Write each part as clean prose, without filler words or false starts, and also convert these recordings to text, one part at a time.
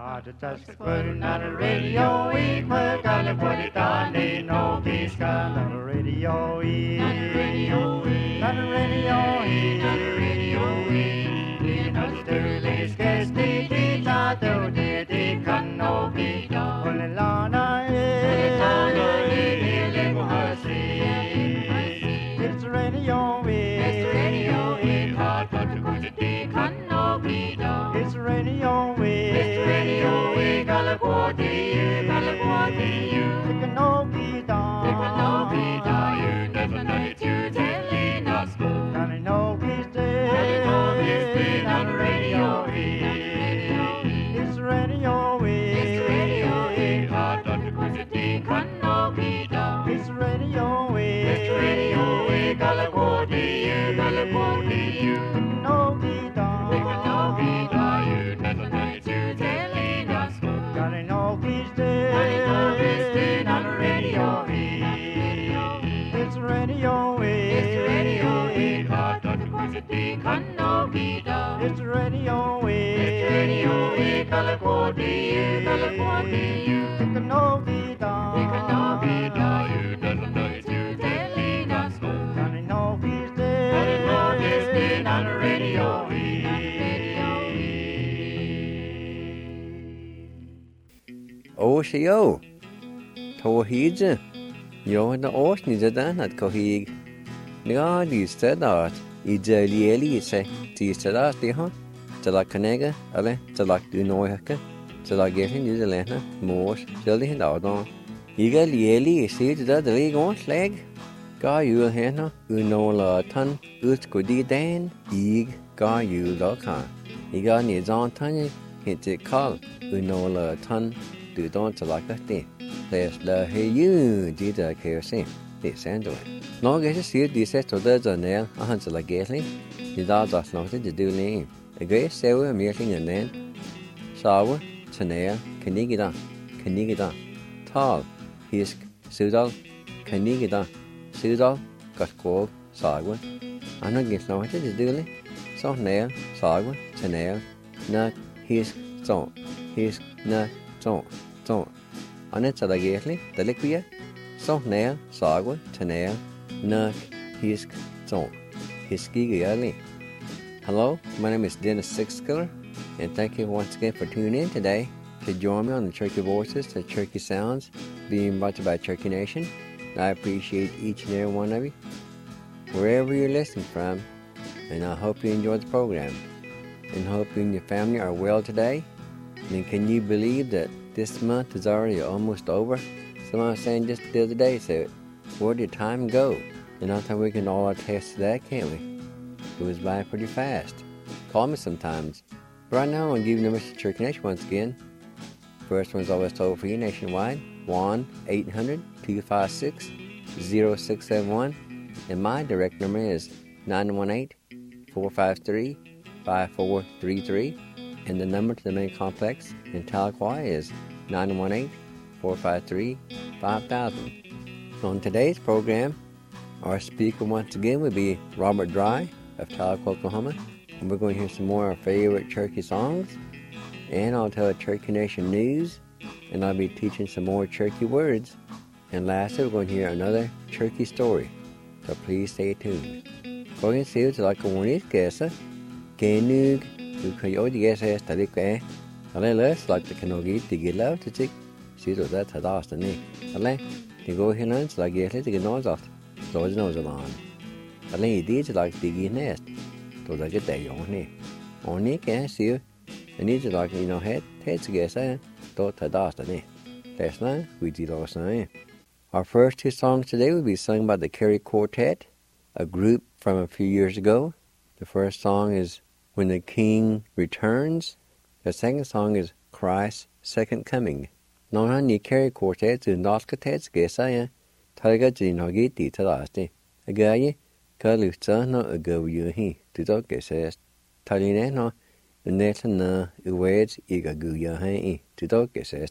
Not a radio, we put on the put it on the no peace, not a radio, not a radio, not a radio, not a radio, not a sterling, scarce the not the can no be done. Only Lana, it's radio, it's radio, hard but to go to the can no be done. It's radio, it's radio, Galaguati, you can no be done. You can no be done, you never know it, you telling us. Can I know peace day? Can I know peace day? Not a radio, it's radio, it's radio, hard not to go to the can no be done. It's radio, Galaguati, you can no be done. You can no be done, you never know it, you telling us. Can I know peace day? Can I know peace day? Not a radio, it's radio, it's radio, hard not to go to the can no be done. It's radio, Galaguati, you can no be done. You can no be done, you never know it, you telling us. Can I know peace day? Can I know peace day? Not a radio, Oshio, Tohija, yo the ocean is a dan at Kohig. God is said that, Ideli say, Tis to that, the hunt, to la Canega, Ale, to la Dunoyaka, to la getting New Zealand, Morse, Jelly and Outdown. Iga Lieli, see that the leg on slag. Ga you henna, no la ton, Uskudi Dan, Ig, Ga you la can. Iga needs on Tanya, hit it call, no la ton. Du don't to like that thing. There's the hey you did a KFC. This Android. No get to see this set to the nail, a hunter like Gatling. The dogs are nothing to do name. A great sewer meeting and then shower, Tanea, Canigida, Tall, Hisk, Sudal, Canigida, Sudal, Gascog, Sagwa. I don't get nothing to do it. So nail, Sagwa, Tanea, Nut, Hisk, Zone, Hisk, Nut, Zone. Annet la Gatling, the liquia, so nail, sagwa, tanea, nuck, hisk, zone, hiski. Hello, my name is Dennis Sixskiller, and thank you once again for tuning in today to join me on the Cherokee Voices, the Cherokee Sounds, being brought to you by Cherokee Nation. I appreciate each and every one of you, wherever you're listening from, and I hope you enjoy the program, and hope you and your family are well today. And can you believe that this month is already almost over? Someone was saying just the other day, so where did time go? And I think we can all attest to that, can't we? It was by pretty fast. Call me sometimes. But right now, I'm going to give you numbers to Cherokee Nation once again. First one's always told for you nationwide, 1-800-256-0671. And my direct number is 918-453-5433. And the number to the main complex in Tahlequah is 918-453-5000. On today's program, our speaker once again will be Robert Dry of Tahlequah, Oklahoma. And we're going to hear some more of our favorite Cherokee songs. And I'll tell Cherokee Nation news. And I'll be teaching some more Cherokee words. And lastly, we're going to hear another Cherokee story. So please stay tuned. Going to see you like a one guess. Kenug. You can already guess as the liquor. Let's like the canoe to get love to take. See that had asked the knee. To go here and like get to get nose off. So it's nose along. You did like the nest. So I get there on it. Only can see you. I need to like head to guess. Thought had asked the knee. Last night we did all sign. Our first two songs today will be sung by the Carey Quartet, a group from a few years ago. The first song is When the King Returns. The second song is Christ's Second Coming. Nona ni Carey Quartet to Norskatets Gesaya, Targa Jinogi Titasti. A guy, Kalusta no a go you he, to dog says. Taline no, the neta na, uweds iga guya he, to dog says.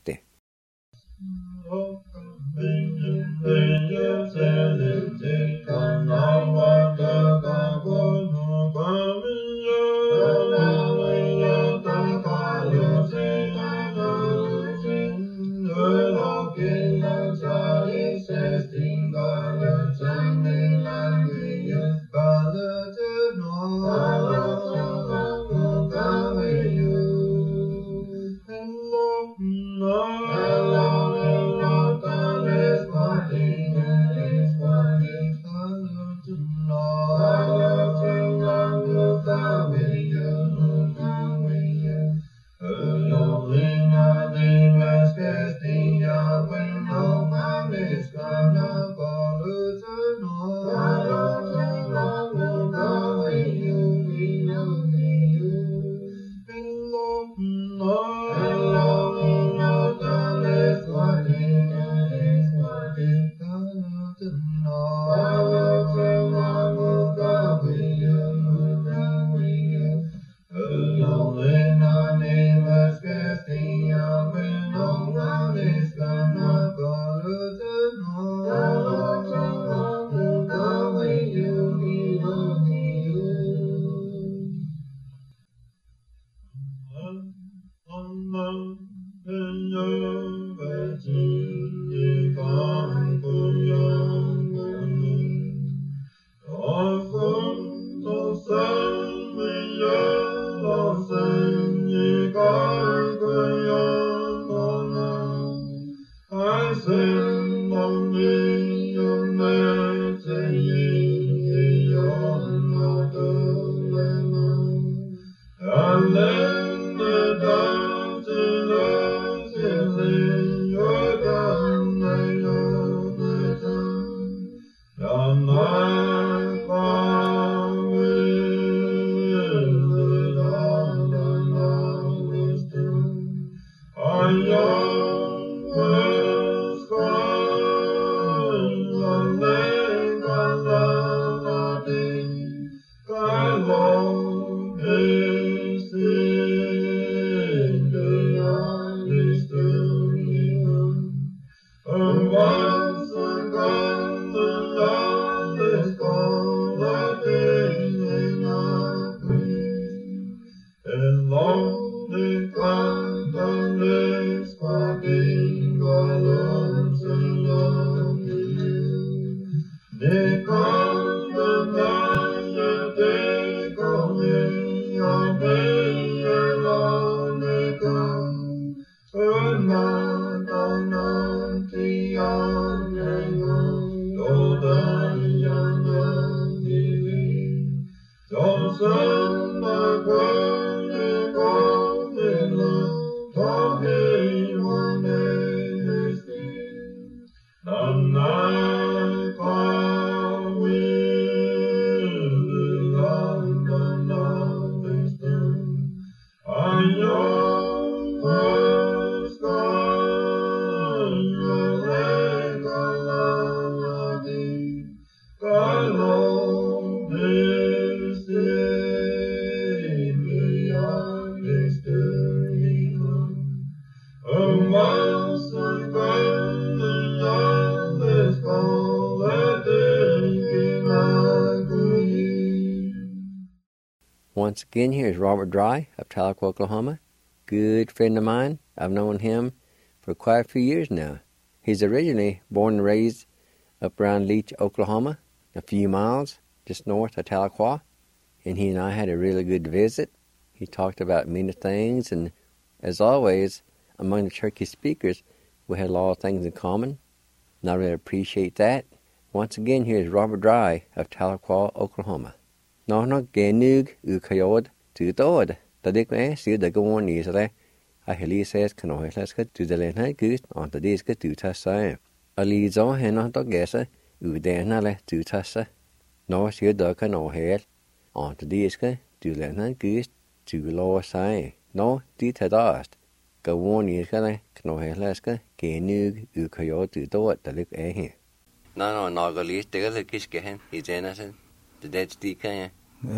Once again, here's Robert Dry of Tahlequah, Oklahoma. Good friend of mine. I've known him for quite a few years now. He's originally born and raised up around Leach, Oklahoma, a few miles just north of Tahlequah. And he and I had a really good visit. He talked about many things, and as always, among the Cherokee speakers, we had a lot of things in common. And I really appreciate that. Once again, here's Robert Dry of Tahlequah, Oklahoma. No genug ukayod to dod. The dick see the go on easily. I heli says can I let's get to the land good on the disc to tassa. A leads on hen on the guesser, udanale to tassa. No, see the can no head on the disc to land good to lower side. No, did dust. Go on easily can I let's get genug ukayod to dod the lick here. No, go least the other kiss get he's innocent. The dead stick, yeah,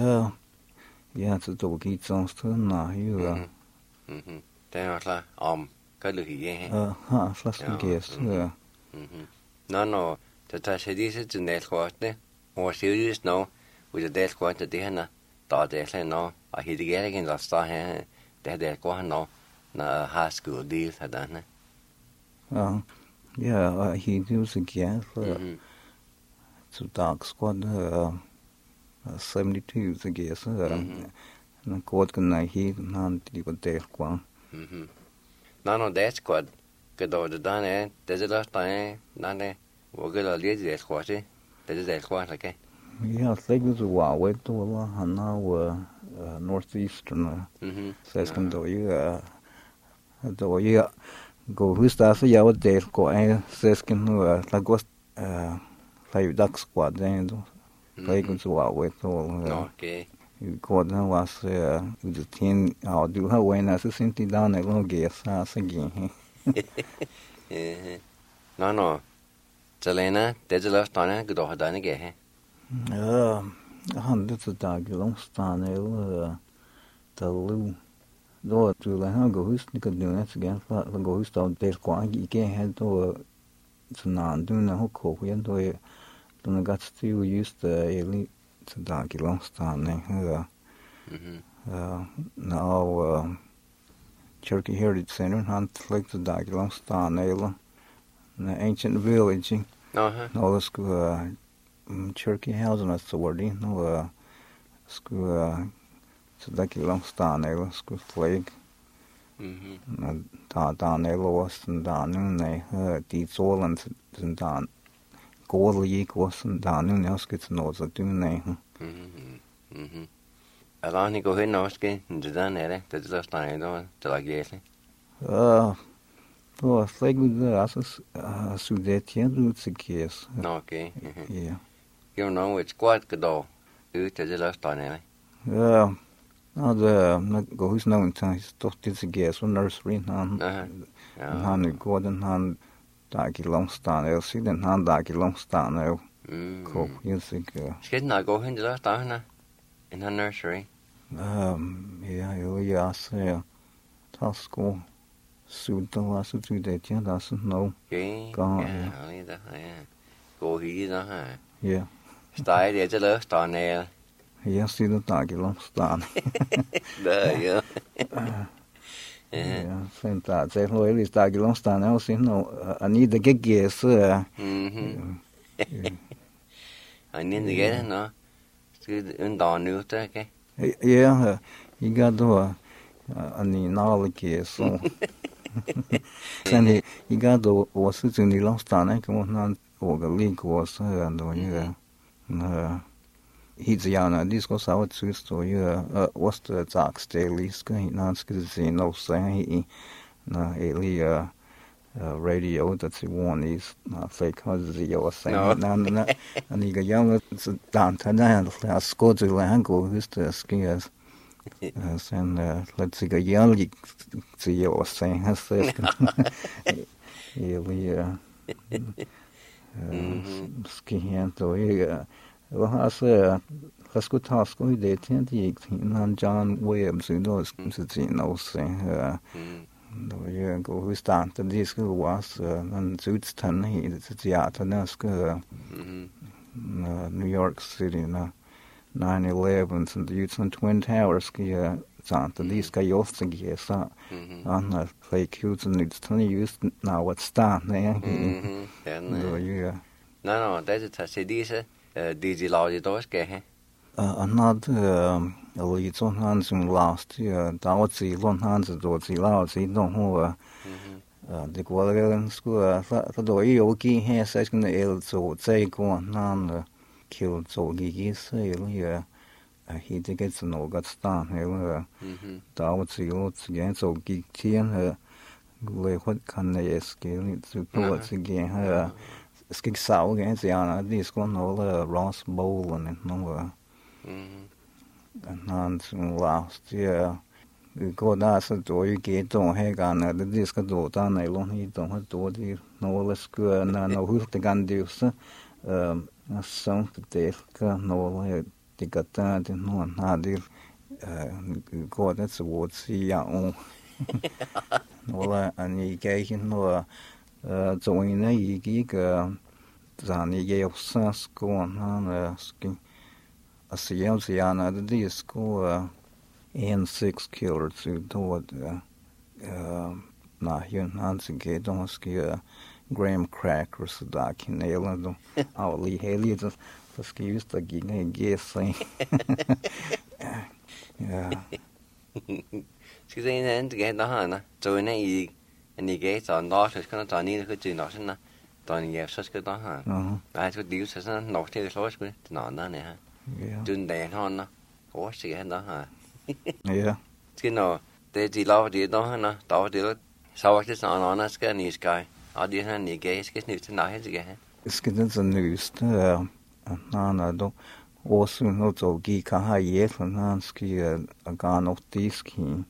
it's a dog eats on stone now, you Then I got look again. First guess, yeah. No, the Tassadis is in that quarter, or serious no, with the death quarter dinner. Thought they no, I hit again again last star here, that quarter no, high school deal had done it. Yeah, he was again for to dark squad 72 I guess and quad can I hear none to the day quang. No, that squad good over the done there's a last time none we're good at the squatty. There's a squat okay. Yeah, I think it was a while way to now northeastern says can do you go who starts the hour day go and says can lagos 5 duck squad then like it's wow with all okay you got now was the 10 I'll do how when as a sinti down a long guess again. No Selena there's a last time good over done again. Hundreds of dog long stand the loo do to like go who's could do that again for go who's down there quite you can't head to non doing the whole cool we into it don't got still used the elite to dog long standing now Cherokee Heritage Center hunt like the dog long stand the ancient village no let's go Cherokee housing that's the word no school so dog long stand the school flag down there lost and down they these all and down goal equals and down and else gets notes of doing they Along he go in Norske, and the done at it, that's last time, to like yes. Well, like with the asses, Sudetian roots a case. Okay. Yeah. You know, it's quite good though. You tell the last time, eh? Who's known to his doctor's a guess when nursery, and Gordon hand Dagi Longstan, I'll see then hand Dagi Longstan, Cope, you think. Skid not go in the last time, in her nursery. Yes, Tasco. Suit the last of 2 days, yeah, doesn't know. Okay. Go here, Yeah. Stay there the last time there. Yes, see the Dagi Longstan. There, Yeah, same that. Say, well, at least Dagi Longstan, I'll see, no, I need to get guess. I need to get it, no? Undan ut, okay? Yeah, you got to need knowledge, so. Sen he got the was it in the last time, come on, or the league was, and he's young, this was our two story, was the Zax Daily, skin, not see no saying, radio that's one is not fake because you were saying, and he got young, down to that, let's go to Lango, who's the skiers. And let's see, a young see you were saying, I said, skiing to well, I said, let's go task with the 10 John Williams, who knows, no saying, go who started this was and suits 10 it's the art New York City, 9/11 and the youths on Twin Towers, these guys also get on the fake cute and it's 20 years now what's starting there. No, that's a city, DG Lodge doors, okay? Another leads on hands in last year, that was the long hands at the loud, see, don't know. The Guadalupe school, the way you key here, second ill, so say go on, killed so giggy sail here. He gets no got stan here. That was the lots again, so gig tea and her. What can they scale it to towards again? Her skig sow against the honor, this one all Ross Bowl and no. And last year. Go that's a door you get on Hagan at the disc door down alone. He don't have door the no less good and no who the gun deuce. A song to take no the got that and no one had it. Go that's a word see your own. No, and he gave him no join a gig. Zani gave us go on skin. A Siana the disco. And 6 killed to toward here Nancy Gate on ski graham crackers dark in Ireland. Our Lee Haley the ski used to give a guess. Yeah. She's in the end to get the Hannah, so in a and the gates are not as kind of Tony could do nothing. Tony gave such good on her. I could use as a not to the source with none. Yeah. Doing the on or she had the her. Yeah. You know, they love the don't know, so it's on us, can you sky? I didn't need gaze, get new tonight again. It's getting the news. I don't also know to geek a high yet and Nansky a gun of this king.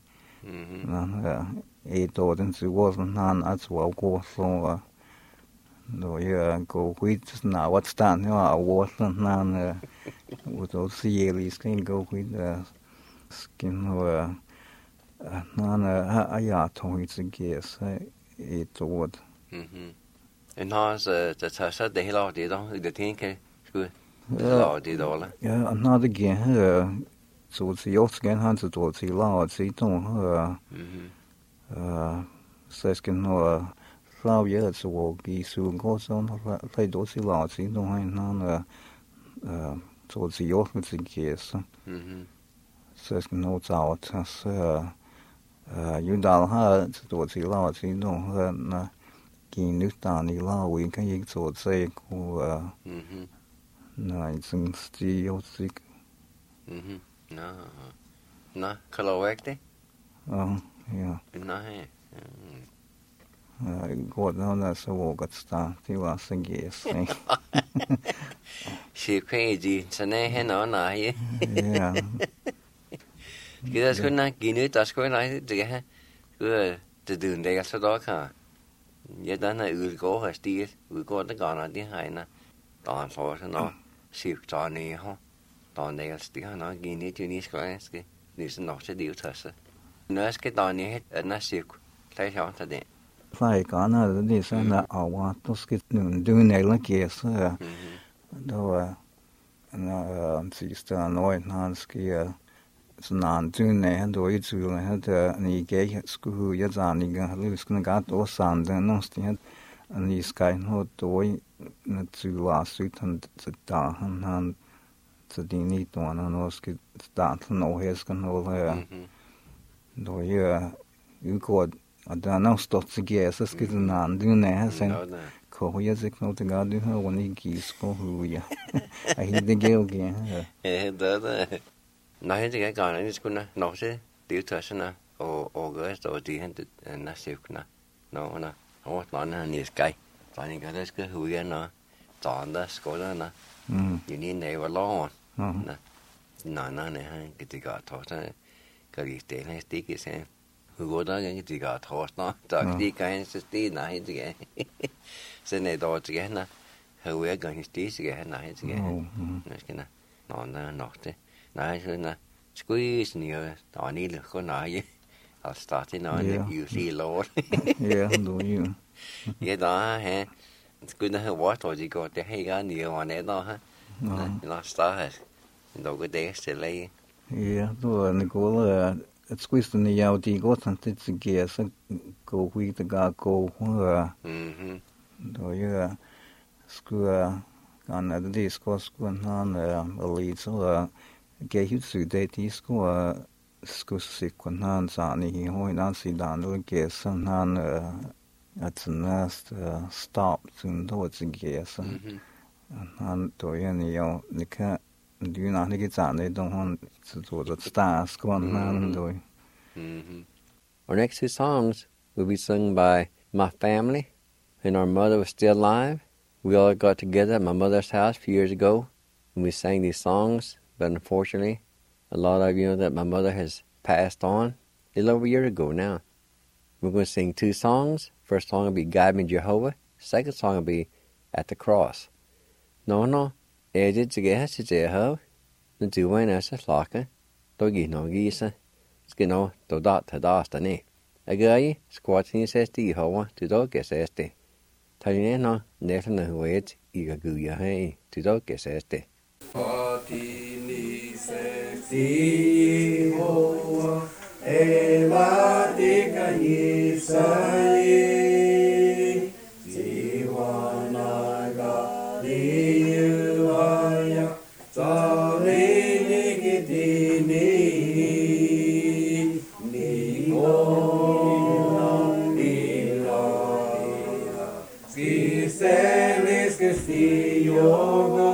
8 orders, it wasn't none as well go so. No, yeah, go with now what's done. I wasn't none with those yearly skin go with skin none I told it's a guess 8 word. And how's the the hill did on the think good. Did all. Yeah, another again so it's the yacht again hands to the large, see, don't says can no. 5 years ago, he soon goes on play those lots. He don't have none towards the office in case. Says notes out as you don't have towards the lots. He don't have keen new down the law. We can use to say, no, it's in steel sick. No. Na, kalawekte? Ja. Na, he. Går det där så vågat sta till vad som ges. Shipkeji, sane he no na ye. Ja. Kita skuna ginu ta skuna det her. Det dun det så då kan. Jeg den er udgår her stil, udgår det går de herinde. Der er så også noget sygt der nede her. Der er nægels, det har noget givet til ni skræske. Ligesom nok til livtasse. Når skal der nede, at den er sygt. Klar sjovt til det. Fai kana det sådan der over, du skal du næle gæse. Der var en sidste noget, han skal sådan en dynne, han dog i tvivl, han der ni gav skulle jeg sådan ikke, han skulle godt også sådan noget sted. Ni skal nu dog i tvivl sygt han til der han så det ni då han også skal starte noget her skal noget dog jeg udgår og der er nok stort til gæse, skal den anden her sen. Koh jeg sig noget der du har rundt gis koh ja. Ej det gør ikke. Ja, det. Nej, det kan gøre, det skulle nok til livtasse og gøre så det han er sygt nå. Og han er skæg. Så han kan det skal huske nå. Der skoler nå. You need never long. Nej, han kan det godt også. Kan det stille stikke sig. Hvor der kan det godt også nå. Der det kan så det nej det kan. Så når der til han har jeg gang det skal han nej det kan. Skal nå nok det. Nej, så squeeze near der er lille kun nej. I'll start in on you see Lord. Ja, du jo. Ja, der her. Skulle have water det går det her nede og nede der. Nå, start. Nogle dage stille. Ja, du er en god at squeeze den jeg det godt han det giver så gå vi det gå. Du jo skulle kan det skulle han lidt så gav så det skulle se kun han sagde i højden siden og gav sådan han at næst stop sådan det til gav så han då jo det kan du når det sådan det han så det stars kun han då. Our next two songs will be sung by my family. When our mother was still alive, we all got together at my mother's house a few years ago, and we sang these songs. But unfortunately, a lot of you know that my mother has passed on a little over a year ago now. We're going to sing two songs. First song will be Guide Me Jehovah. Second song will be At the Cross. No, edit to get to Jehovah. The two way as a flocker. Doggy no gisa. Skino, do dot to dastane. A guy squatting says Jehovah to dog guess este. Talino, never know who it, Iga Guya hey, to dog guess este. Fatini sexi hoa evatica Yisai Siwanaga Liyuaya Tsari Nikitini Nikona Ilaya Skiselis Kistiyogo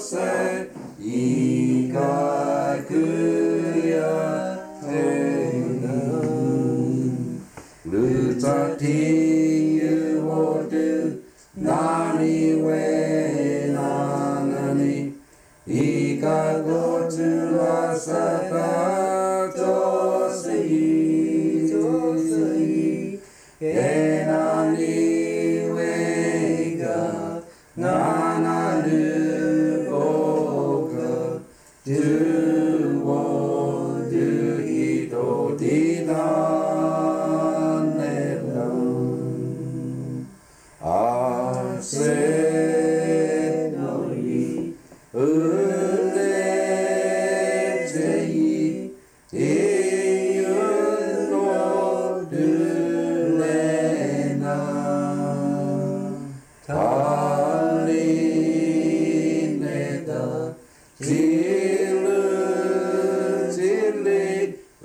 Ika kuya Utati Uodu Nani We Nanani Ika Gotu Asata Tosei Enani Wega Nananu Goga Du Wo Du Ito Dinan Arsenoi Uletei Iyuno Dulena Talineda Tilu Tili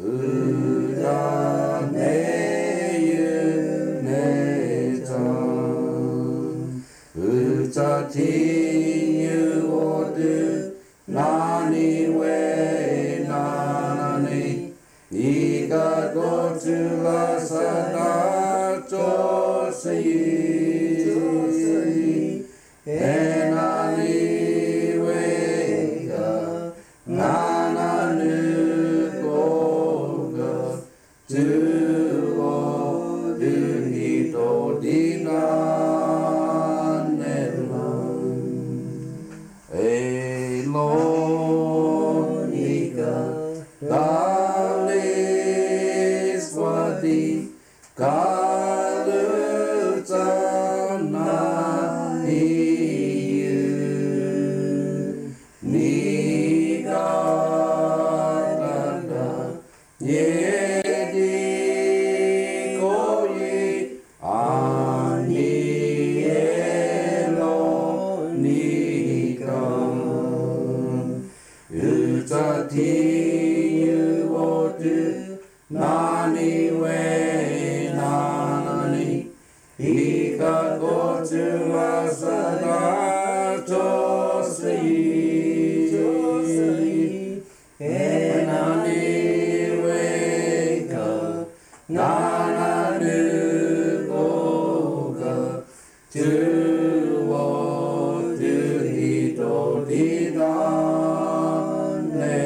Utati Uodu Nani We Nanani Ika Gotu Lasada Tosei Enani Wega Nananu Goga Duo Duhito Dinan Elonika Dalis Wadi Kalutana Iyu Nigadada Yedi Koyi Ani Elonika Utati Uodu Nani We Nanani Ika Gotu Asada Tosei Enani Wega Nananu Goga Duo Duhito Dinan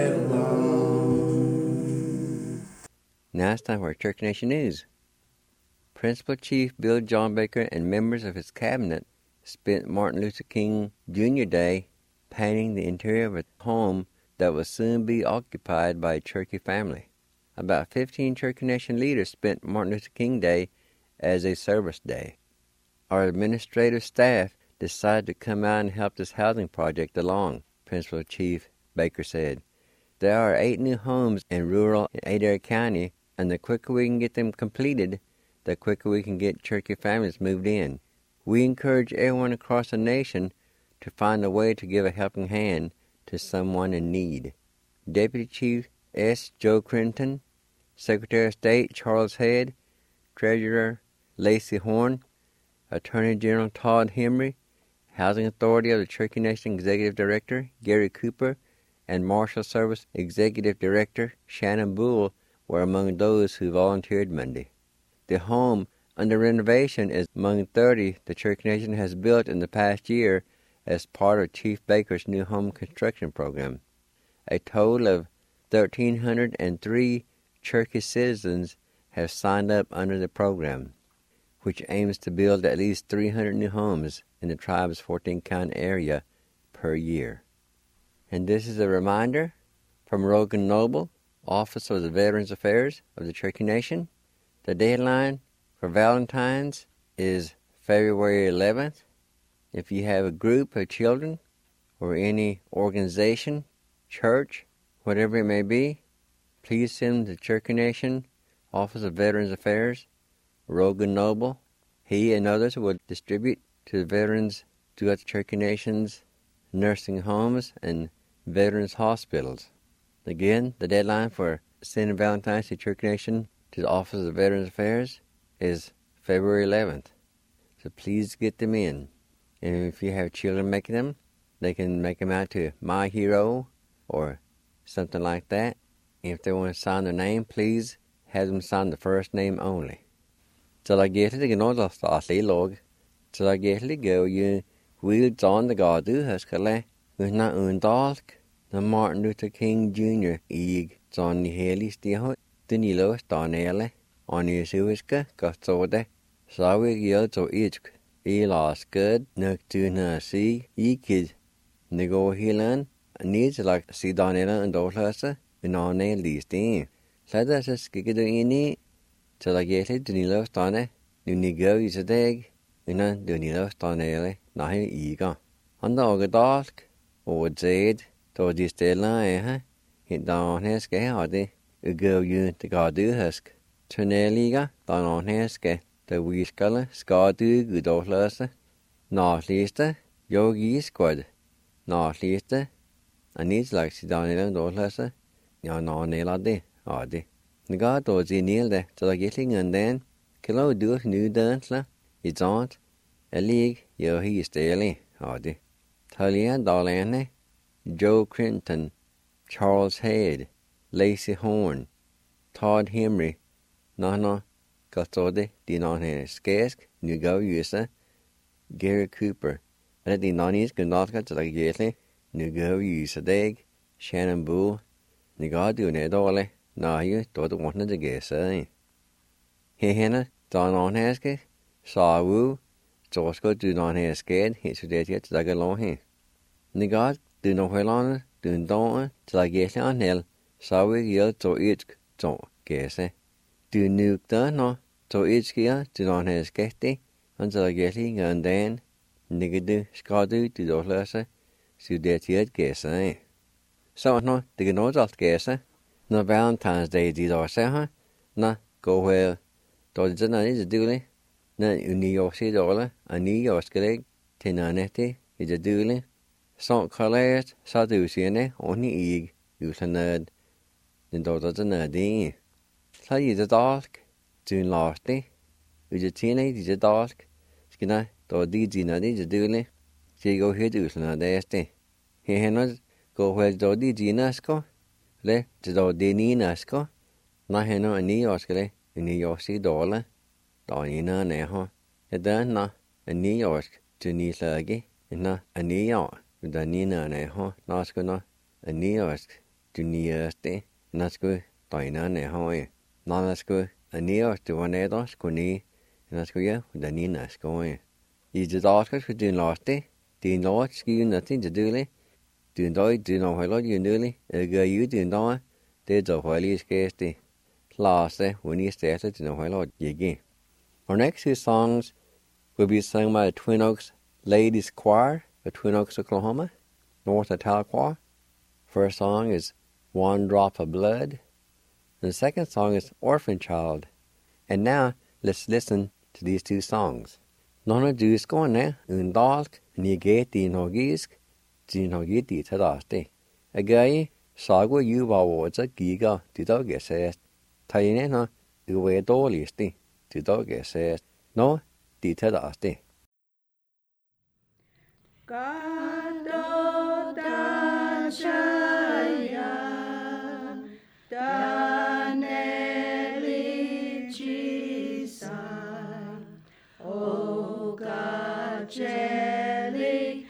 Now it's time for our Church Nation News. Principal Chief Bill John Baker and members of his cabinet spent Martin Luther King Jr. Day painting the interior of a home that will soon be occupied by a Cherokee family. About 15 Cherokee Nation leaders spent Martin Luther King Day as a service day. Our administrative staff decided to come out and help this housing project along, Principal Chief Baker said. There are 8 new homes in rural Adair County, and the quicker we can get them completed, the quicker we can get Cherokee families moved in. We encourage everyone across the nation to find a way to give a helping hand to someone in need. Deputy Chief S. Joe Crinton, Secretary of State Charles Head, Treasurer Lacey Horn, Attorney General Todd Henry, Housing Authority of the Cherokee Nation Executive Director Gary Cooper, and Marshal Service Executive Director Shannon Bull were among those who volunteered Monday. The home under renovation is among 30 the Cherokee Nation has built in the past year as part of Chief Baker's new home construction program. A total of 1,303 Cherokee citizens have signed up under the program, which aims to build at least 300 new homes in the tribe's 14-county area per year. And this is a reminder from Rogan Noble, Office of the Veterans Affairs of the Cherokee Nation. The deadline for Valentine's is February 11th. If you have a group of children or any organization, church, whatever it may be, please send the Cherokee Nation Office of Veterans Affairs, Rogan Noble. He and others will distribute to the veterans throughout the Cherokee Nation's nursing homes and veterans hospitals. Again, the deadline for sending Valentine's to Cherokee Nation to the Office of Veterans Affairs is February 11th. So please get them in. And if you have children making them, they can make them out to My Hero or something like that. And if they want to sign their name, please have them sign the first name only. Till I get it again, all the thoughty log. Till I get it go, you will John the God do has cala, with not undalk, the Martin Luther King Jr. Eeg, John the Haley Stihot, the Nilo Stanele, on your Suiska, got so de, so we yell to each, lost good, nook to na see, kid, nego healan, needs like see Donella and Dolhasa, and on a least in. Let us skig do any. Till I get it, Nilo Stane, nu nego is a dag, and then do Nilo Stanele, nahi eager. On the Ogadalk, or Zade, to this stella, hit down his gay, a girl you the God do husk. Turneliga, down on his gay, the wee sculler, scar do good old lassa. Not least, yogi squad. Not least, I needs like sit down in the old lassa. Ya no nail de, oddie. The God does he kneel there till I getting and then, kilo do new dance la. It's aunt, a league, yo he is daily, oddie. Talia Darlene, Joe Crinton, Charles Head, Lacey Horn, Todd Henry, Nana, Gastode, Dinan Skesk, New Go User, Gary Cooper, and the Nannies Gunnatka to the Gately, New Go User Dag, Shannon Bull, Nigga do Nedole, now you don't want to guess, eh? He henna, Don on Haske, Saw Woo, Josko do not have scared, he should yet like a long he. Nigga do no well on, do don't till I get on hill, so we yell to each don't guess, eh? Do nuke done no, to each gear, do not have sketty, until I get in and then, nigga do, scadu, do those lesser, so that yet guess, eh? So no, the no just guess, eh? No Valentine's Day did or say, huh? No, go well. Does it not is a duly? No, you need your seed all, I need your skillet, Tinaneti, is a duly. So colors, so do see any, only egg, use a nerd. Then does a nerding. So you the dark, soon lastly. Is a teenage is a dark. Skinner, do Dina is a duly. She go here to Nerdesti. He hennas go where do Dinasco. Le, to do Dini Nasco. Na henno a knee oscale, in New York City dollar. Donina neho. A done na, a New York to New Sluggy, and na a New York. With a Nina neho, Nasco no, a New York to New Year's Day. Nasco, Dina neho. Nasco, a New York to one edos, Kuni, and Nasco ya, with a Nina scoing. Is the Oscars for doing last day? Do you know what ski nothing to do? Do you know what you do? A girl you do know, there's a while is scarcely. Last day, when you started to know what you get. Our next two songs will be sung by the Twin Oaks Ladies Choir of Twin Oaks, Oklahoma, north of Tahlequah. First song is One Drop of Blood. And the second song is Orphan Child. And now, let's listen to these two songs. Nona duskone, undalk, ni geti nogisk, zinogiti tadaste. A guy, sago you was a giga, to dog says. Tainena, you were dolisti, to dog says. No, di tadaste. Gado da chaya, da neli chisai, o gajeli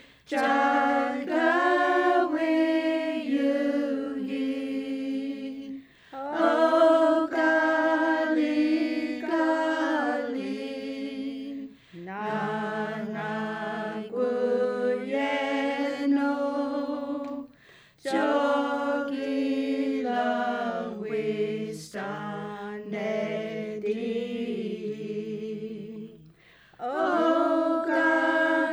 jaga we you he, o gali gali, na guyeno, jogila we stanedi, o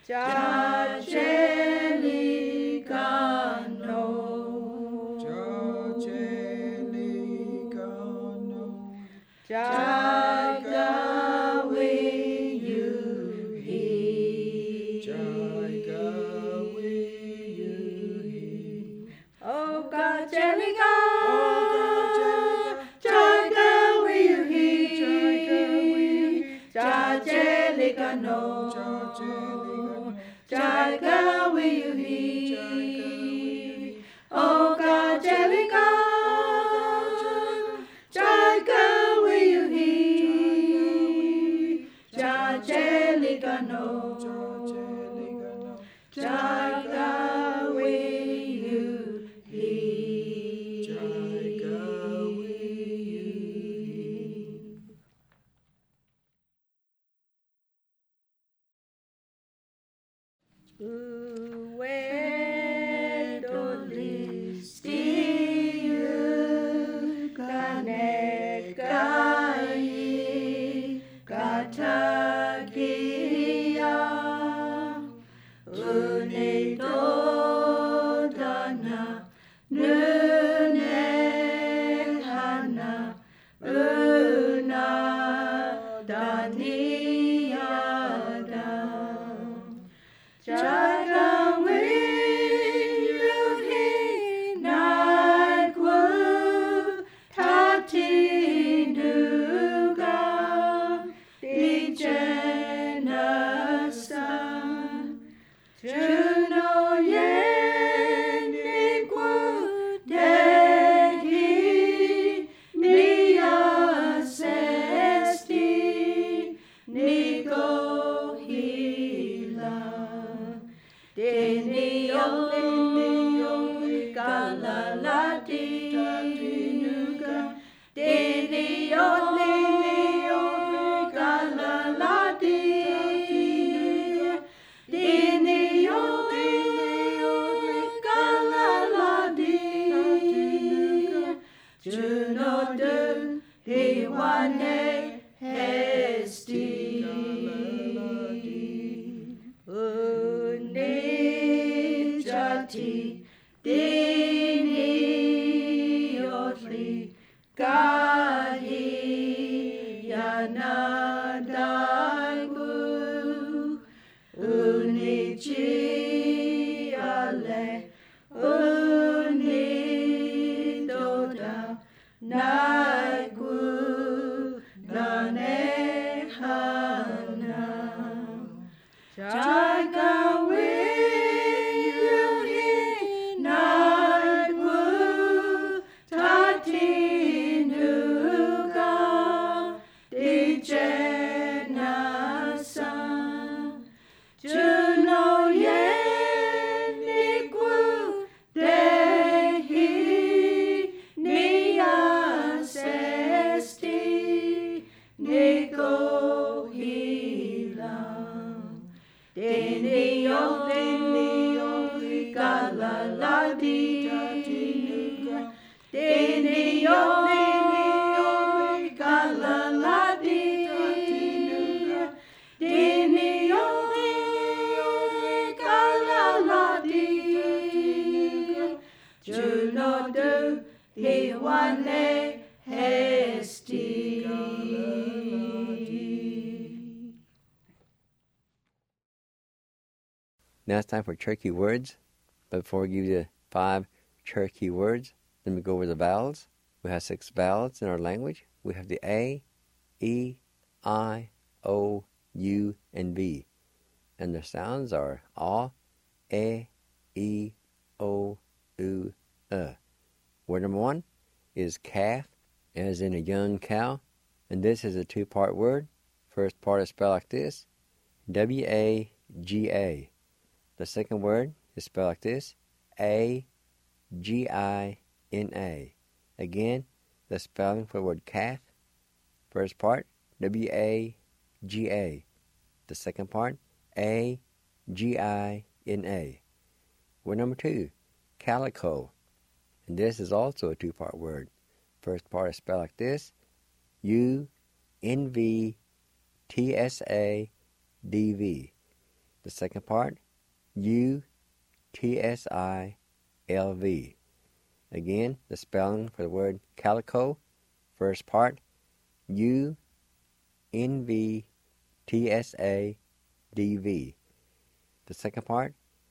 Now it's time for Cherokee words. But before we give you the 5 Cherokee words, let me go over the vowels. We have 6 vowels in our language. We have the A, E, I, O, U, and V. And the sounds are A, E, O, U, Word number 1 is calf, as in a young cow. And this is a 2-part word. First part is spelled like this, W-A-G-A. The second word is spelled like this, A-G-I-N-A. Again, the spelling for the word calf. First part, W-A-G-A. The second part, A-G-I-N-A. Word number 2, calico. And this is also a 2-part word. First part is spelled like this, U-N-V-T-S-A-D-V. The second part, U-T-S-I-L-V. Again, the spelling for the word calico. First part, U-N-V-T-S-A-D-V. The second part,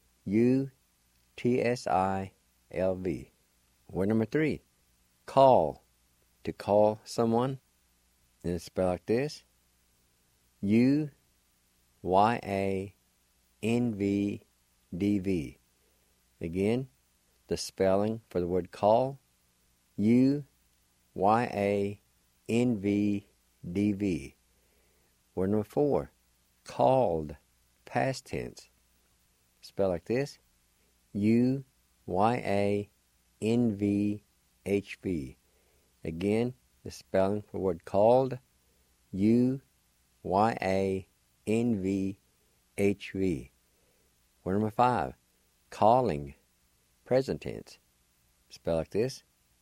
U-T-S-I-L-V. Word number 3, call. To call someone. And it's spelled like this, U-Y-A-N-V-D-V. Again, the spelling for the word call, U-Y-A-N-V-D-V. Word number 4, called, past tense. Spelled like this, U-Y-A-N-V-H-V. Again, the spelling for the word called, U-Y-A-N-V-H-V. Word number 5, calling, present tense. Spelled like this,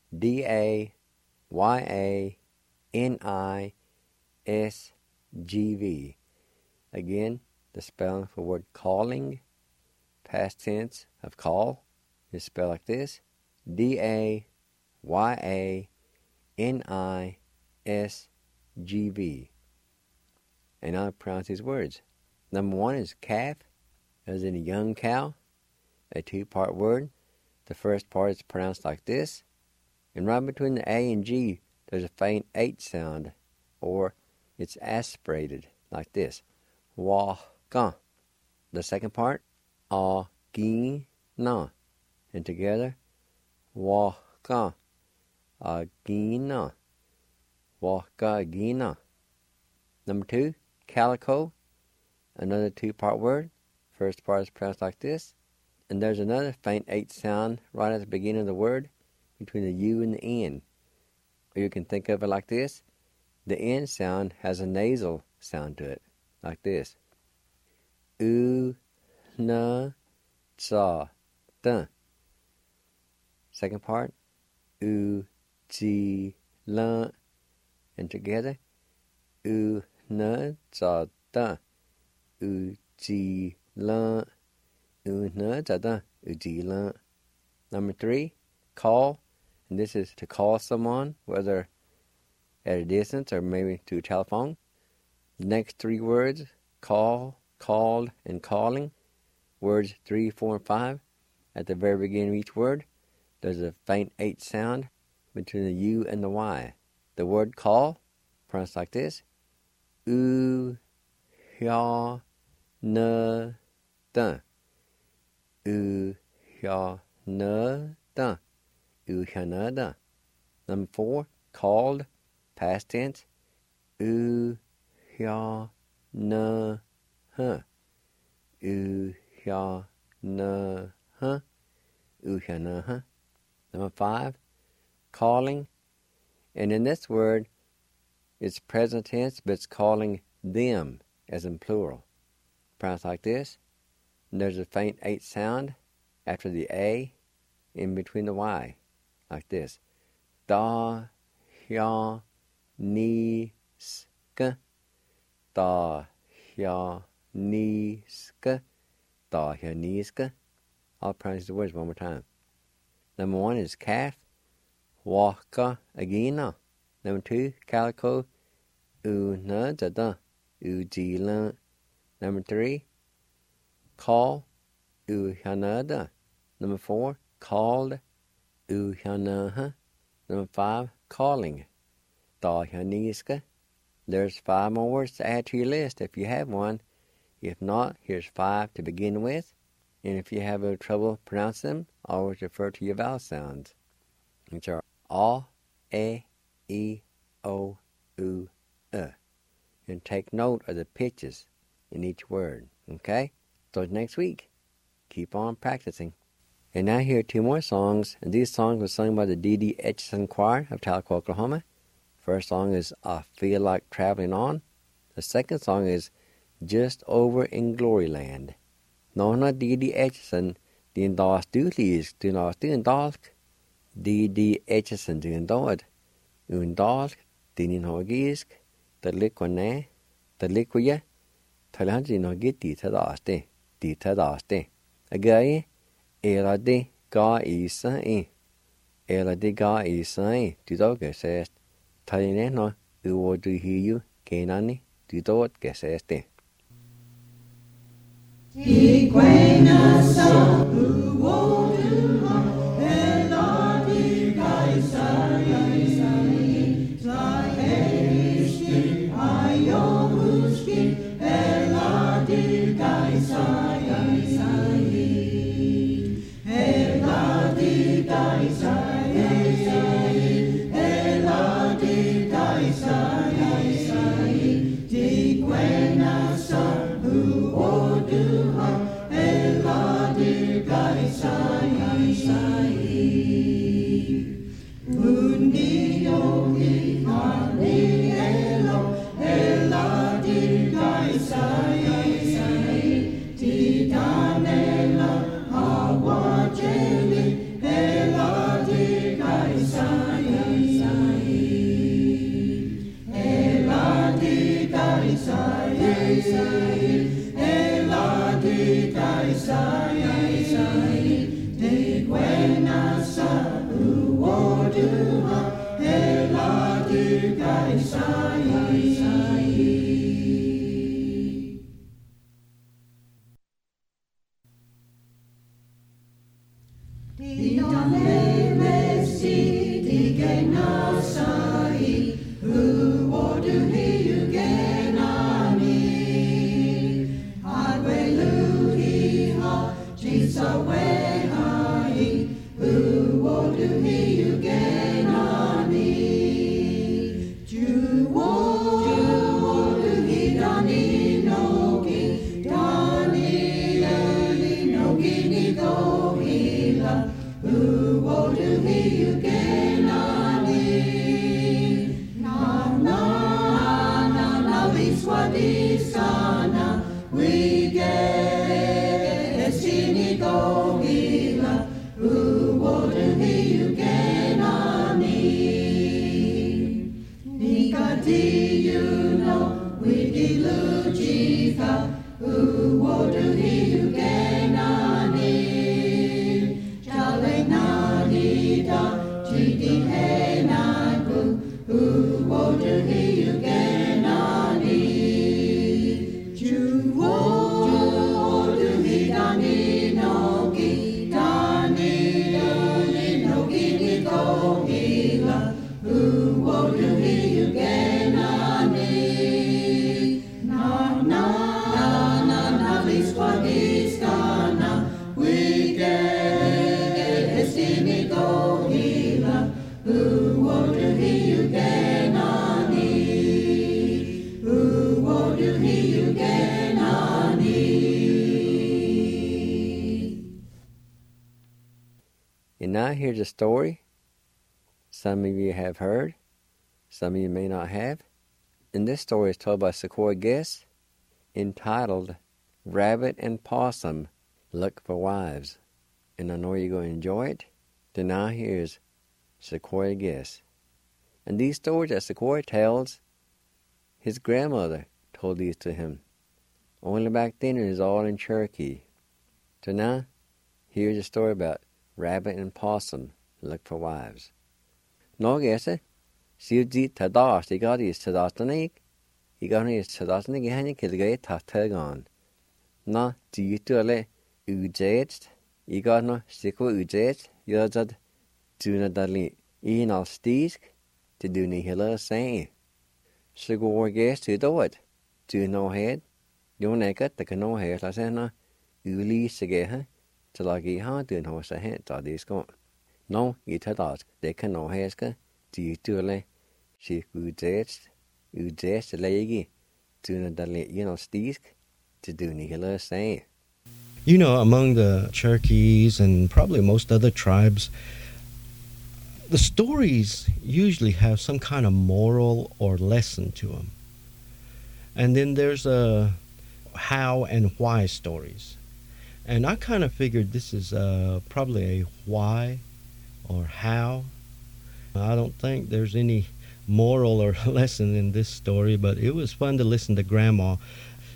D-A-Y-A-N-I-S-G-V. Again, the spelling for the word calling, past tense of call, is spelled like this, D-A-Y-A-N-I-S-G-V. And I'll pronounce these words. Number 1 is calf, as in a young cow, a 2-part word. The first part is pronounced like this, and right between the A and G, there's a faint H sound, or it's aspirated like this, wa-ga. The second part, a-gi-na, and together, wa-ga, a-gi-na, wa-ga-gi-na. Number 2, calico, another 2-part word. First part is pronounced like this, and there's another faint H sound right at the beginning of the word, between the U and the N. Or you can think of it like this, the N sound has a nasal sound to it, like this. U-na-za-da. Second part, U-ji-la, and together, U-na-za-da, U-ji-la, U-na-za-da, U-ji-la. Number 3, call, and this is to call someone, whether at a distance or maybe to a telephone. The next 3 words, call, called, and calling, words 3, 4, and 5, at the very beginning of each word, there's a faint H sound between the U and the Y. The word call, pronounced like this, U-hya-na-da, U-hya-na-da, U-hya-na-da. Number 4, called, past tense, U-hya-na-ha, U-hya-na-ha, U-hya-na-ha. Number 5, calling, and in this word, it's present tense, but it's calling them, as in plural. Pronounced like this, and there's a faint H sound after the A, in between the Y, like this. Da, hya, ni, ska, da, hya, ni, ska, da, hya, ni, ska. I'll pronounce the words one more time. Number 1 is calf, waka, agina. Number 2, calico, u-na-da-da, u-ji-la. Number 3, call, u-hya-na-da. Number 4, called, u-hya-na-ha. Number 5, calling, da-hya-ni-ska. There's 5 more words to add to your list if you have one. If not, here's 5 to begin with. And if you have trouble pronouncing them, always refer to your vowel sounds, which are a, e, o, u, and take note of the pitches in each word, okay? So next week, keep on practicing. And now here are 2 more songs, and these songs were sung by the D.D. Etchison Choir of Tahlequah, Oklahoma. First song is I Feel Like Traveling On. The second song is Just Over in Gloryland. Nona D.D. Etchison, din das dulisk, din das din dalk. D.D. Etchison din dod. Un dalk, din hogisk, the liquane, the liquia, talanti no gitti tadaste. di tadaste. Again, era de ga isa e. Era de ga isa e. Du dog says, Taline no, uo du hiu, kenani, du dog saste. Di quena sa uo du ha ela di kaisa isai la eski ayo muski ela di kaisa isai ela di kaisa isai ela di kaisa isai di quena sa uo du ela di kaisa isai undi yogi ani elo ela di kaisa isai di danela hawa jeli ela di kaisa isai ela di kaisa isai ela di kaisa isai de quena sa uo du ha ela di kaisa isai. Di danele si di gena sai uo du hiu genani Hallelujah, Jesus way hai, uo du hiu genani. Juo du hi dani nogi, dani eli nogi ni go hila, uo du hiu genani. Na viswa di sana, we get sini go hila, uo du hiu genani. Nika di you know, we di lujika, uo du hiu genani. Jale na di da, jidi he na gu, uo du hiu genani. Juo du hi dani nogi, dani nogi ni go hila, uo du hiu genani. Na liswa diskana, we get estini go hila, uo du hiu genani. Uo du hiu genani. And now here's a story some of you have heard, some of you may not have. And this story is told by Sequoia Guest, entitled Rabbit and Possum Look for Wives. And I know you're going to enjoy it. So now here's Sequoia Guest. And these stories that Sequoia tells, his grandmother told these to him. Only back then it was all in Cherokee. So now, here's a story about Rabbit and Possum Look for Wives. No guesse, siu di tadas, he got his tadastanik. He got his tadastanik, he kilgay tatagon. Na, do you to le ujet? He got no siko ujet, yozad, tuna dali, in al stisk, to do ni hilla say. Siko war guess to do it. To no head, you naked, the cano hair, la sena, uli sigeha, till I get hard to horse a head, to this gone. No, it had asked, they can no haska, do you to le, she ujet, legi, tuna dali, in al stisk, to do ni hilla say. You know, among the Cherokees and probably most other tribes, the stories usually have some kind of moral or lesson to them. And then there's a how and why stories. And I kind of figured this is probably a why or how. I don't think there's any moral or lesson in this story, but it was fun to listen to Grandma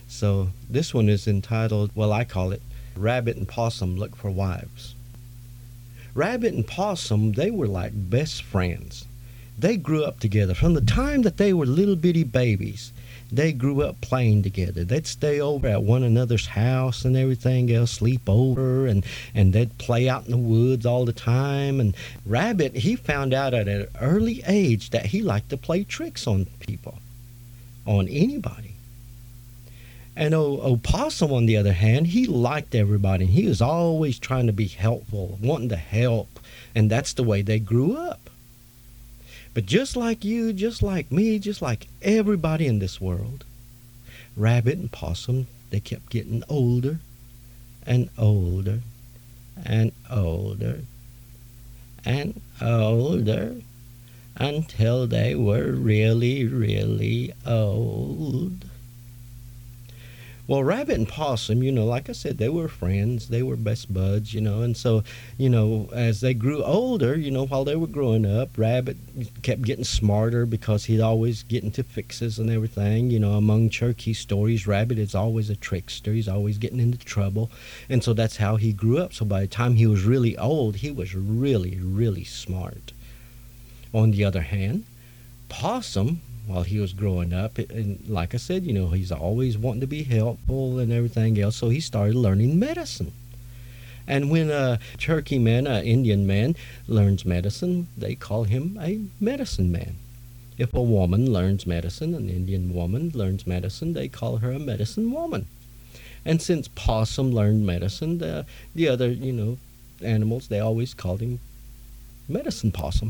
So this one is entitled, well, I call it Rabbit and Possum Look for Wives. Rabbit and Possum, they were like best friends. They grew up together from the time that they were little bitty babies. They grew up playing together. They'd stay over at one another's house and everything else, sleep over, and they'd play out in the woods all the time. And Rabbit, he found out at an early age that he liked to play tricks on people, on anybody. And Possum, on the other hand, he liked everybody. And he was always trying to be helpful, wanting to help. And that's the way they grew up. But just like you, just like me, just like everybody in this world, Rabbit and Possum, they kept getting older and older and older and older until they were really, really old. Well, Rabbit and Possum, like I said, they were friends. They were best buds, and so, as they grew older, while they were growing up, Rabbit kept getting smarter because he'd always get into fixes and everything. Among Cherokee stories, Rabbit is always a trickster. He's always getting into trouble. And so that's how he grew up. So by the time he was really old, he was really, really smart. On the other hand, Possum, while he was growing up, and like I said, he's always wanting to be helpful and everything else, so he started learning medicine. And when a Cherokee man, an Indian man, learns medicine, they call him a medicine man. If a woman learns medicine, an Indian woman learns medicine, they call her a medicine woman. And since Possum learned medicine, the other, animals, they always called him Medicine Possum.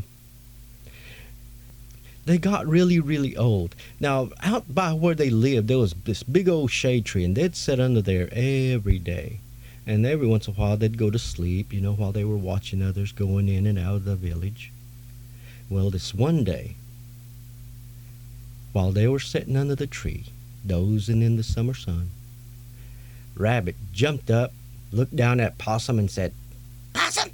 They got really, really old. Now, out by where they lived, there was this big old shade tree, and they'd sit under there every day. And every once in a while, they'd go to sleep, while they were watching others going in and out of the village. Well, this one day, while they were sitting under the tree, dozing in the summer sun, Rabbit jumped up, looked down at Possum, and said, "Possum,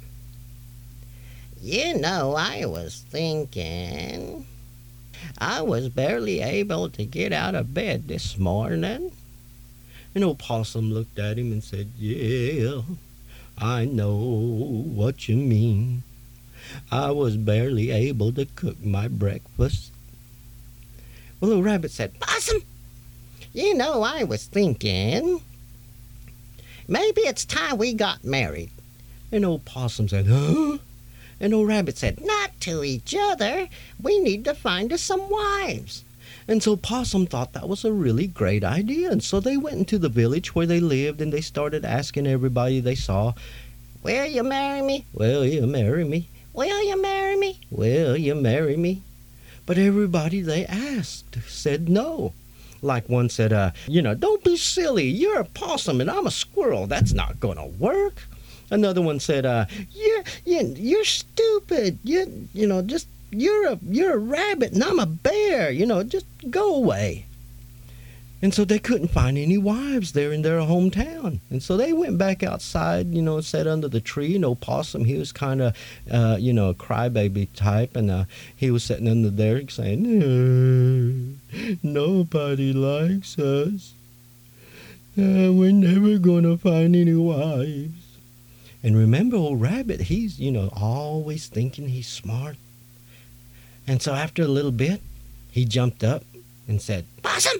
I was thinking. I was barely able to get out of bed this morning." And Possum looked at him and said, "Yeah, I know what you mean. I was barely able to cook my breakfast." Well, Rabbit said, "Possum, I was thinking, maybe it's time we got married." And Possum said, "Huh?" And Rabbit said, "Not to each other. We need to find us some wives." And so Possum thought that was a really great idea. And so they went into the village where they lived, and they started asking everybody they saw, "Will you marry me? Will you marry me? Will you marry me? Will you marry me?" But everybody they asked said no. Like one said, "Don't be silly. You're a possum and I'm a squirrel. That's not going to work." Another one said, "You're stupid. You're a rabbit and I'm a bear. Just go away." And so they couldn't find any wives there in their hometown. And so they went back outside, sat under the tree. Possum, he was kind of, a crybaby type. And he was sitting under there saying, "Nobody likes us. We're never going to find any wives." And remember, old Rabbit, he's, always thinking he's smart. And so after a little bit, he jumped up and said, "Possum,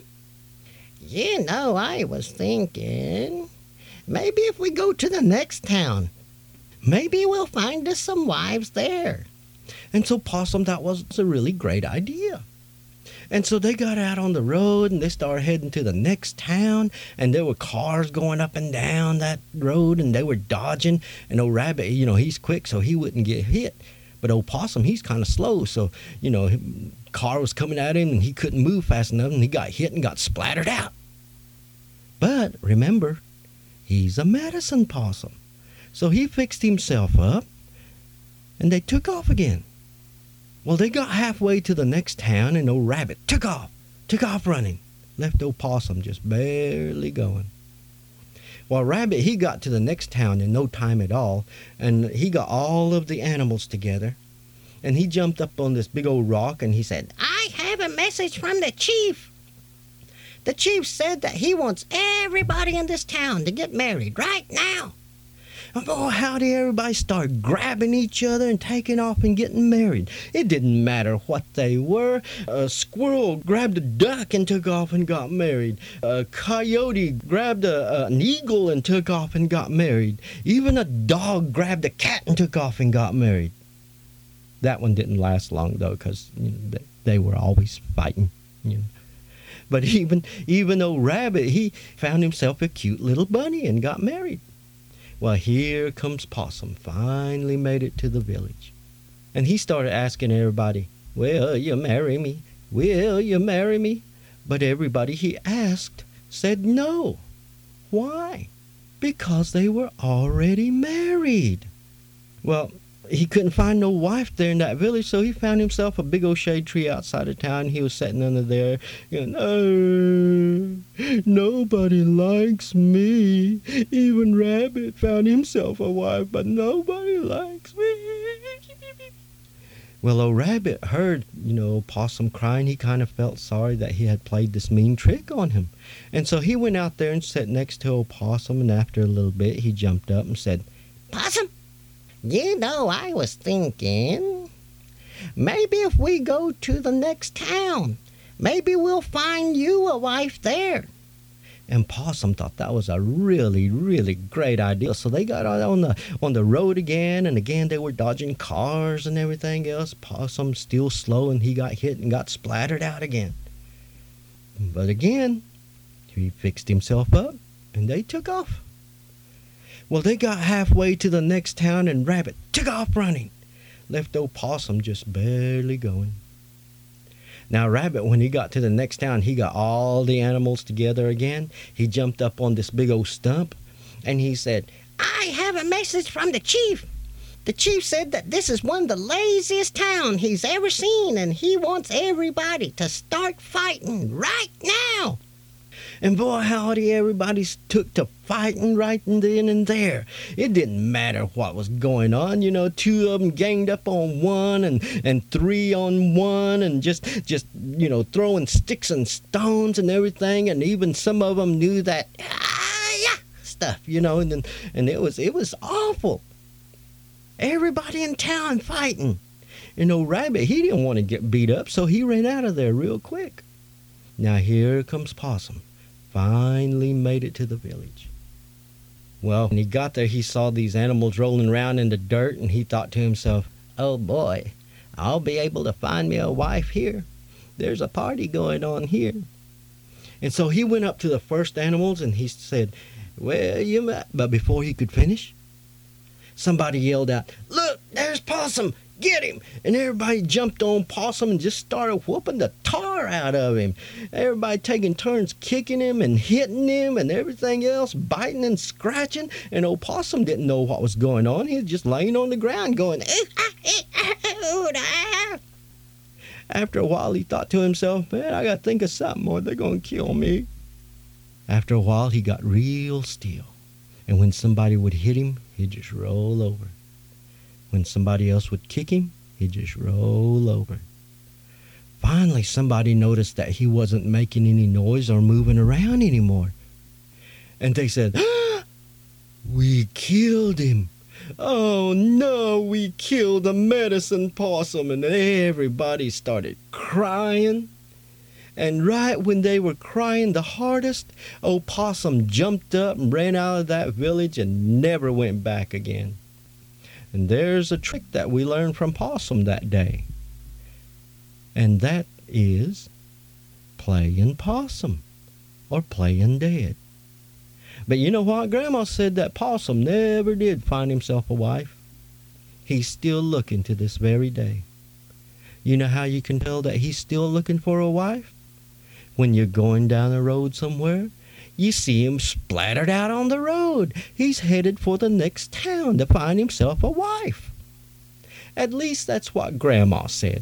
I was thinking, maybe if we go to the next town, maybe we'll find us some wives there." And so Possum, that was a really great idea. And so they got out on the road and they started heading to the next town, and there were cars going up and down that road and they were dodging. And old Rabbit, he's quick so he wouldn't get hit. But old Possum, he's kind of slow, so, car was coming at him and he couldn't move fast enough and he got hit and got splattered out. But remember, he's a medicine possum. So he fixed himself up and they took off again. Well, they got halfway to the next town and old Rabbit took off running. Left old Possum just barely going. Well, Rabbit, he got to the next town in no time at all, and he got all of the animals together, and he jumped up on this big old rock and he said, "I have a message from the chief. The chief said that he wants everybody in this town to get married right now. And boy, howdy, everybody started grabbing each other and taking off and getting married. It didn't matter what they were. A squirrel grabbed a duck and took off and got married. A coyote grabbed an eagle and took off and got married. Even a dog grabbed a cat and took off and got married. That one didn't last long, though, because they were always fighting. But even old Rabbit, he found himself a cute little bunny and got married. Well, here comes Possum, finally made it to the village. And he started asking everybody, "Will you marry me? Will you marry me?" But everybody he asked said no. Why? Because they were already married. Well, he couldn't find no wife there in that village, so he found himself a big old shade tree outside of town. He was sitting under there, nobody likes me. Even Rabbit found himself a wife, but nobody likes me. Well, old Rabbit heard, Possum crying. He kind of felt sorry that he had played this mean trick on him. And so he went out there and sat next to old Possum, and after a little bit, he jumped up and said, "Possum, I was thinking, maybe if we go to the next town, maybe we'll find you a wife there." And Possum thought that was a really, really great idea. So they got out on the road again, and again they were dodging cars and everything else. Possum still slow, and he got hit and got splattered out again. But again, he fixed himself up, and they took off. Well, they got halfway to the next town, and Rabbit took off running, left old Possum just barely going. Now, Rabbit, when he got to the next town, he got all the animals together again. He jumped up on this big old stump, and he said, "I have a message from the chief. The chief said that this is one of the laziest towns he's ever seen, and he wants everybody to start fighting right now." And boy, howdy, everybody took to fighting right then and there. It didn't matter what was going on. 2 of them ganged up on one and 3 on one and just throwing sticks and stones and everything. And even some of them knew that stuff, and it was awful. Everybody in town fighting. Old Rabbit, he didn't want to get beat up, so he ran out of there real quick. Now here comes Possum. Finally made it to the village. Well, when he got there, he saw these animals rolling around in the dirt, and he thought to himself, "Oh boy, I'll be able to find me a wife here. There's a party going on here." And so he went up to the first animals, and he said, "Well, but before he could finish, somebody yelled out, "Look, there's Possum! Get him!" And everybody jumped on Possum and just started whooping the tar out of him. Everybody taking turns kicking him and hitting him and everything else, biting and scratching. And old Possum didn't know what was going on. He was just laying on the ground going, After a while, he thought to himself, "Man, I got to think of something or they're going to kill me." After a while, he got real still. And when somebody would hit him, he'd just roll over. When somebody else would kick him, he'd just roll over. Finally, somebody noticed that he wasn't making any noise or moving around anymore. And they said, "We killed him. Oh no, we killed the medicine possum." And everybody started crying. And right when they were crying the hardest, old Possum jumped up and ran out of that village and never went back again. And there's a trick that we learned from Possum that day. And that is playing possum or playing dead. But you know what? Grandma said that Possum never did find himself a wife. He's still looking to this very day. You know how you can tell that he's still looking for a wife? When you're going down the road somewhere, you see him splattered out on the road. He's headed for the next town to find himself a wife. At least that's what Grandma said.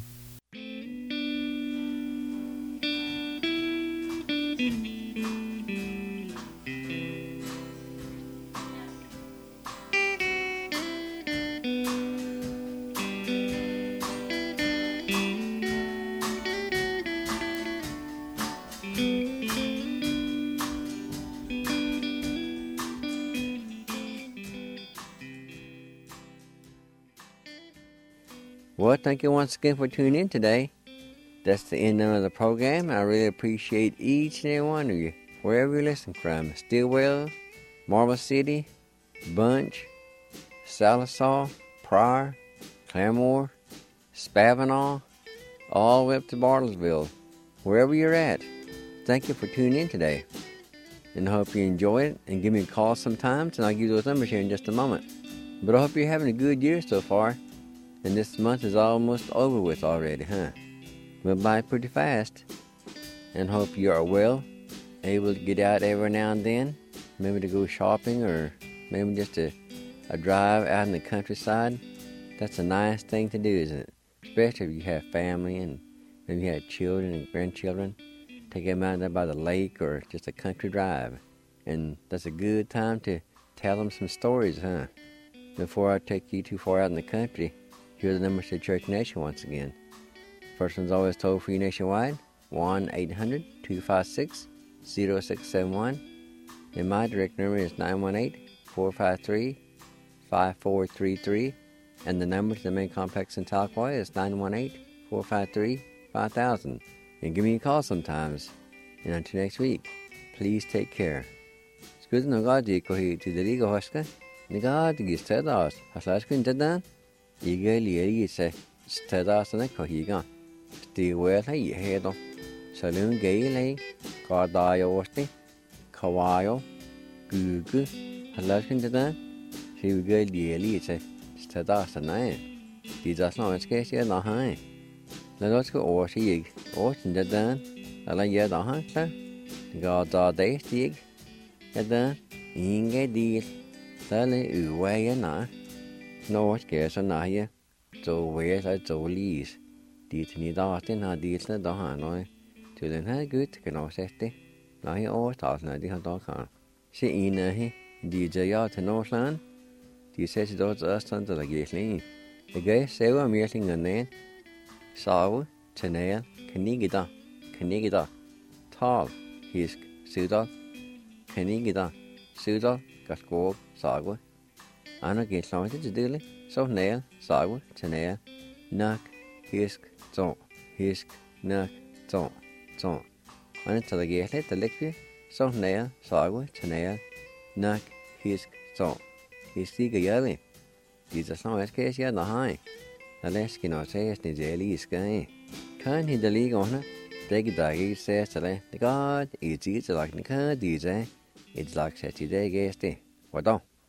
Well, thank you once again for tuning in today. That's the end of the program. I really appreciate each and every one of you, wherever you listen from. Stillwell, Marble City, Bunch, Sallisaw, Pryor, Claremore, Spavinaw, all the way up to Bartlesville. Wherever you're at, thank you for tuning in today. And I hope you enjoy it, and give me a call sometimes, and I'll give you those numbers here in just a moment. But I hope you're having a good year so far, and this month is almost over with already, huh? Went by pretty fast, and hope you are well, able to get out every now and then, maybe to go shopping, or maybe just a drive out in the countryside. That's a nice thing to do, isn't it? Especially if you have family, and maybe you have children and grandchildren. Take them out there by the lake, or just a country drive. And that's a good time to tell them some stories, huh? Before I take you too far out in the country, here are the numbers to Church Nation once again. First one's always toll-free nationwide, 1-800-256-0671. And my direct number is 918-453-5433. And the number to the main complex in Tahlequah is 918-453-5000. And give me a call sometimes. And until next week, please take care. Scusa no gadi ko hi tiderigo hoska. Nigadi gistedas. Haslash kun dadan. Iga lieri se stedas na ko higa. Stiwel ha yehedo. Salun gayle. Kadayo osti. Kawayo. Gugu. Haslash kun dadan. Siga lieri se stedas na. Didas no skesi na hai. Let's go over to you. Or in the dan, I like you the hunter. God, the stig. At the Inga deal. Sally, away and I. No scarce and I. So where's I so lease? Did need Austin, I did the Hanoi. To then have good can all set it. Now he always thought I didn't talk on. She in a DJ out to Northland. He says those us under the gatling. The guy say we're meeting a name. Saw, Chanel, Canigida, Tall, Hisk, Sudal, Canigida, Sudal, Gasco, Sagwa. Anna gets long to dilly, so nail, Sagwa, Chanel, Nuck, Hisk, Nuck, Ton. Until the gate let the liquid, so nail, Sagwa, Chanel, Nuck, Hisk, Ton. Hisk, Yelly. These are some case yet the high. Alaska no says ni jelly sky. Can't he the league on it? Take it daggy says the God, it's like the card, it's like 60 day guest. What don't?